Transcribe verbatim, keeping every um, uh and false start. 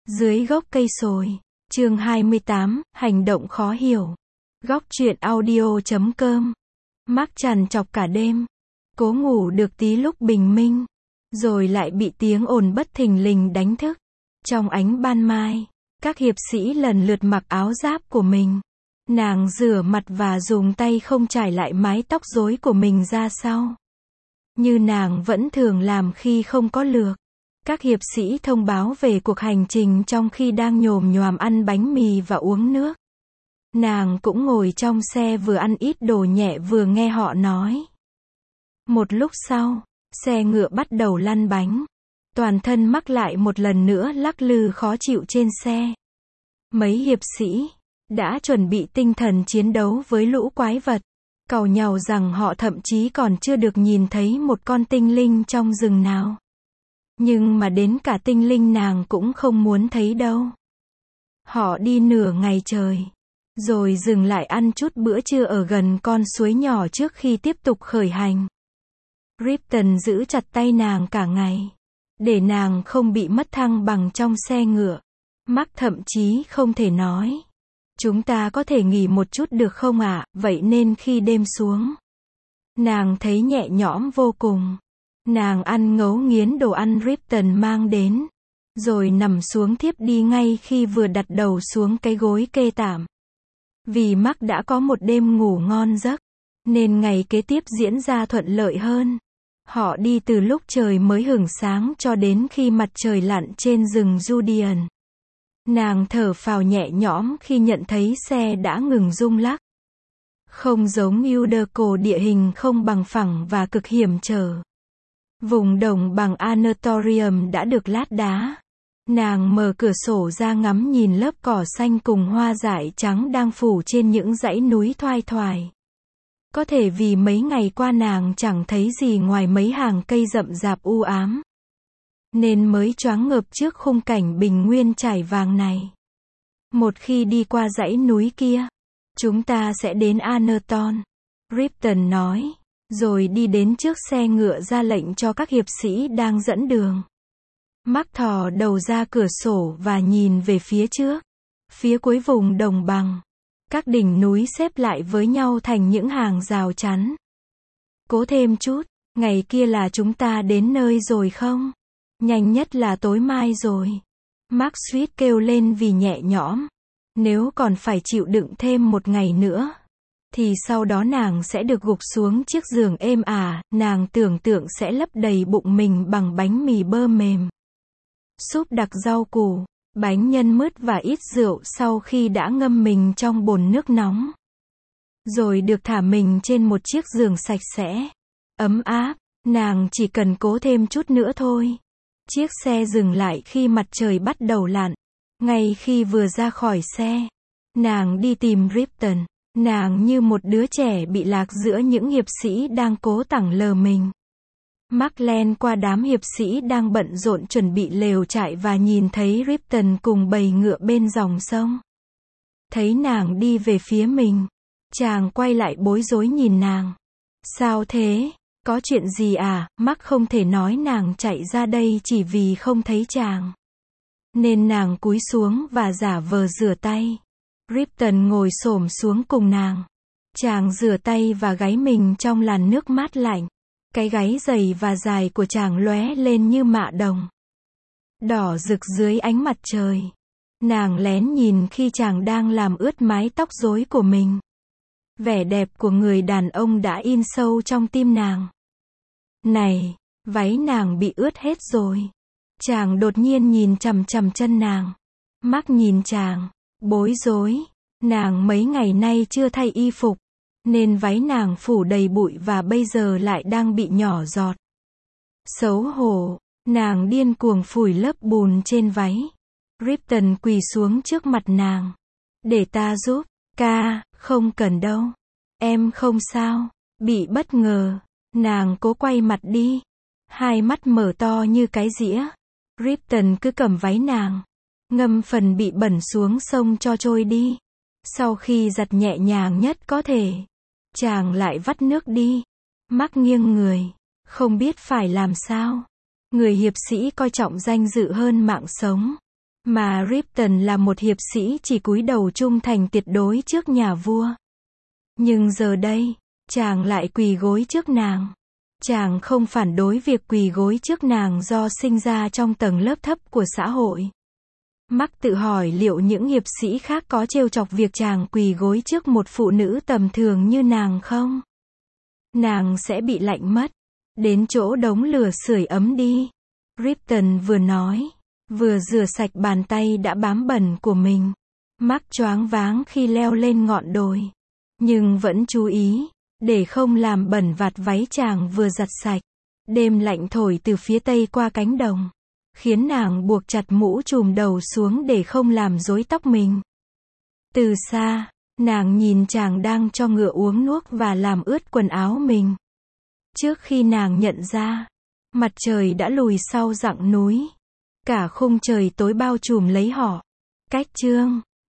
Dưới gốc cây sồi. Chương hai mươi tám, hành động khó hiểu. Góc truyện audio chấm com. Mark trằn trọc cả đêm. Cố ngủ được tí lúc bình minh. Rồi lại bị tiếng ồn bất thình lình đánh thức. Trong ánh ban mai, các hiệp sĩ lần lượt mặc áo giáp của mình. Nàng rửa mặt và dùng tay không trải lại mái tóc rối của mình ra sau. Như nàng vẫn thường làm khi không có lược. Các hiệp sĩ thông báo về cuộc hành trình trong khi đang nhồm nhoàm ăn bánh mì và uống nước. Nàng cũng ngồi trong xe vừa ăn ít đồ nhẹ vừa nghe họ nói. Một lúc sau, xe ngựa bắt đầu lăn bánh. Toàn thân Mark lại một lần nữa lắc lư khó chịu trên xe. Mấy hiệp sĩ đã chuẩn bị tinh thần chiến đấu với lũ quái vật, càu nhàu rằng họ thậm chí còn chưa được nhìn thấy một con tinh linh trong rừng nào. Nhưng mà đến cả tinh linh nàng cũng không muốn thấy đâu. Họ đi nửa ngày trời, rồi dừng lại ăn chút bữa trưa ở gần con suối nhỏ trước khi tiếp tục khởi hành. Ripton giữ chặt tay nàng cả ngày, để nàng không bị mất thăng bằng trong xe ngựa. Mark thậm chí không thể nói. Chúng ta có thể nghỉ một chút được không ạ? À? Vậy nên khi đêm xuống, nàng thấy nhẹ nhõm vô cùng. Nàng ăn ngấu nghiến đồ ăn Ripton mang đến, rồi nằm xuống thiếp đi ngay khi vừa đặt đầu xuống cái gối kê tạm. Vì Mark đã có một đêm ngủ ngon giấc, nên ngày kế tiếp diễn ra thuận lợi hơn. Họ đi từ lúc trời mới hửng sáng cho đến khi mặt trời lặn trên rừng Judean. Nàng thở phào nhẹ nhõm khi nhận thấy xe đã ngừng rung lắc. Không giống Uderco, địa hình không bằng phẳng và cực hiểm trở. Vùng đồng bằng Anatorium đã được lát đá. Nàng mở cửa sổ ra ngắm nhìn lớp cỏ xanh cùng hoa dại trắng đang phủ trên những dãy núi thoai thoải. Có thể vì mấy ngày qua nàng chẳng thấy gì ngoài mấy hàng cây rậm rạp u ám, nên mới choáng ngợp trước khung cảnh bình nguyên trải vàng này. Một khi đi qua dãy núi kia, chúng ta sẽ đến Anerton, Ripton nói, rồi đi đến trước xe ngựa ra lệnh cho các hiệp sĩ đang dẫn đường. Mark thò đầu ra cửa sổ và nhìn về phía trước, phía cuối vùng đồng bằng. Các đỉnh núi xếp lại với nhau thành những hàng rào chắn. Cố thêm chút, ngày kia là chúng ta đến nơi rồi không? Nhanh nhất là tối mai rồi. Mark suýt kêu lên vì nhẹ nhõm. Nếu còn phải chịu đựng thêm một ngày nữa, thì sau đó nàng sẽ được gục xuống chiếc giường êm ả, nàng tưởng tượng sẽ lấp đầy bụng mình bằng bánh mì bơ mềm, súp đặc rau củ, bánh nhân mứt và ít rượu sau khi đã ngâm mình trong bồn nước nóng. Rồi được thả mình trên một chiếc giường sạch sẽ, ấm áp, nàng chỉ cần cố thêm chút nữa thôi. Chiếc xe dừng lại khi mặt trời bắt đầu lặn. Ngay khi vừa ra khỏi xe, nàng đi tìm Ripton. Nàng như một đứa trẻ bị lạc giữa những hiệp sĩ đang cố tẳng lờ mình. Mark len qua đám hiệp sĩ đang bận rộn chuẩn bị lều trại và nhìn thấy Ripton cùng bầy ngựa bên dòng sông. Thấy nàng đi về phía mình, chàng quay lại bối rối nhìn nàng. Sao thế? Có chuyện gì à? Mark không thể nói nàng chạy ra đây chỉ vì không thấy chàng. Nên nàng cúi xuống và giả vờ rửa tay. Ripton ngồi xổm xuống cùng nàng. Chàng rửa tay và gáy mình trong làn nước mát lạnh. Cái gáy dày và dài của chàng lóe lên như mạ đồng, đỏ rực dưới ánh mặt trời. Nàng lén nhìn khi chàng đang làm ướt mái tóc rối của mình. Vẻ đẹp của người đàn ông đã in sâu trong tim nàng. Này, váy nàng bị ướt hết rồi. Chàng đột nhiên nhìn chằm chằm chân nàng. Mark nhìn chàng, bối rối. Nàng mấy ngày nay chưa thay y phục, nên váy nàng phủ đầy bụi và bây giờ lại đang bị nhỏ giọt. Xấu hổ, nàng điên cuồng phủi lớp bùn trên váy. Ripton quỳ xuống trước mặt nàng. Để ta giúp. Ca, không cần đâu. Em không sao. Bị bất ngờ, nàng cố quay mặt đi. Hai mắt mở to như cái dĩa. Ripton cứ cầm váy nàng, ngâm phần bị bẩn xuống sông cho trôi đi. Sau khi giặt nhẹ nhàng nhất có thể, chàng lại vắt nước đi. Mark nghiêng người, không biết phải làm sao. Người hiệp sĩ coi trọng danh dự hơn mạng sống. Mà Ripton là một hiệp sĩ chỉ cúi đầu trung thành tuyệt đối trước nhà vua. Nhưng giờ đây, chàng lại quỳ gối trước nàng. Chàng không phản đối việc quỳ gối trước nàng do sinh ra trong tầng lớp thấp của xã hội. Mark tự hỏi liệu những hiệp sĩ khác có trêu chọc việc chàng quỳ gối trước một phụ nữ tầm thường như nàng không? Nàng sẽ bị lạnh mất. Đến chỗ đống lửa sưởi ấm đi. Ripton vừa nói, vừa rửa sạch bàn tay đã bám bẩn của mình. Mark choáng váng khi leo lên ngọn đồi. Nhưng vẫn chú ý, để không làm bẩn vạt váy chàng vừa giặt sạch. Đêm lạnh thổi từ phía tây qua cánh đồng, khiến nàng buộc chặt mũ trùm đầu xuống để không làm rối tóc mình. Từ xa, nàng nhìn chàng đang cho ngựa uống nước và làm ướt quần áo mình. Trước khi nàng nhận ra, mặt trời đã lùi sau dặng núi. Cả khung trời tối bao trùm lấy họ. Cách chương